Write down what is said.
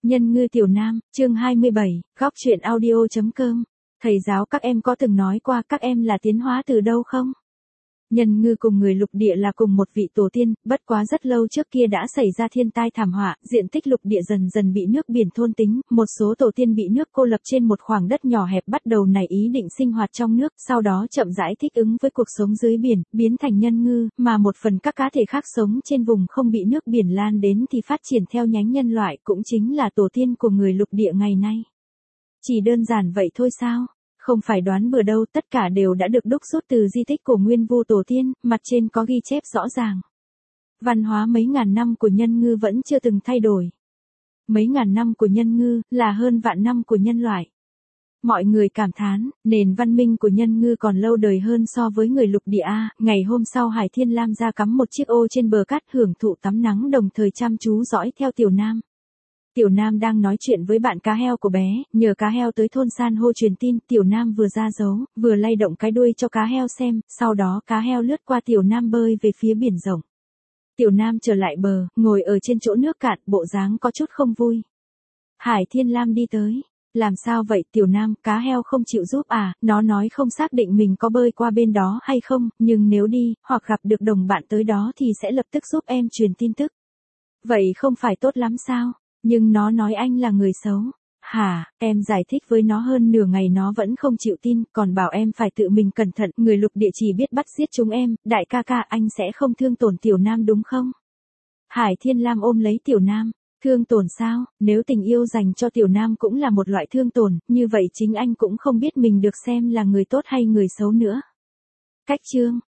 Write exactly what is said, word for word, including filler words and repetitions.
Nhân ngư tiểu nam, chương hai mươi bảy, góc truyện audio.com. Thầy giáo các em có từng nói qua các em là tiến hóa từ đâu không? Nhân ngư cùng người lục địa là cùng một vị tổ tiên, bất quá rất lâu trước kia đã xảy ra thiên tai thảm họa, diện tích lục địa dần dần bị nước biển thôn tính, một số tổ tiên bị nước cô lập trên một khoảng đất nhỏ hẹp bắt đầu nảy ý định sinh hoạt trong nước, sau đó chậm rãi thích ứng với cuộc sống dưới biển, biến thành nhân ngư, mà một phần các cá thể khác sống trên vùng không bị nước biển lan đến thì phát triển theo nhánh nhân loại, cũng chính là tổ tiên của người lục địa ngày nay. Chỉ đơn giản vậy thôi sao? Không phải đoán bừa đâu, tất cả đều đã được đúc rút từ di tích của nguyên vu tổ tiên, mặt trên có ghi chép rõ ràng. Văn hóa mấy ngàn năm của nhân ngư vẫn chưa từng thay đổi. Mấy ngàn năm của nhân ngư là hơn vạn năm của nhân loại. Mọi người cảm thán, nền văn minh của nhân ngư còn lâu đời hơn so với người lục địa A. Ngày hôm sau Hải Thiên Lam ra cắm một chiếc ô trên bờ cát hưởng thụ tắm nắng, đồng thời chăm chú dõi theo Tiểu Nam. Tiểu Nam đang nói chuyện với bạn cá heo của bé, nhờ cá heo tới thôn san hô truyền tin, Tiểu Nam vừa ra dấu, vừa lay động cái đuôi cho cá heo xem, sau đó cá heo lướt qua Tiểu Nam bơi về phía biển rộng. Tiểu Nam trở lại bờ, ngồi ở trên chỗ nước cạn, bộ dáng có chút không vui. Hải Thiên Lam đi tới, làm sao vậy Tiểu Nam, cá heo không chịu giúp à, nó nói không xác định mình có bơi qua bên đó hay không, nhưng nếu đi, hoặc gặp được đồng bạn tới đó thì sẽ lập tức giúp em truyền tin tức. Vậy không phải tốt lắm sao? Nhưng nó nói anh là người xấu. Hả, em giải thích với nó hơn nửa ngày nó vẫn không chịu tin, còn bảo em phải tự mình cẩn thận, người lục địa chỉ biết bắt giết chúng em, đại ca ca anh sẽ không thương tổn Tiểu Nam đúng không? Hải Thiên Lam ôm lấy Tiểu Nam, thương tổn sao, nếu tình yêu dành cho Tiểu Nam cũng là một loại thương tổn, như vậy chính anh cũng không biết mình được xem là người tốt hay người xấu nữa. Cách chương,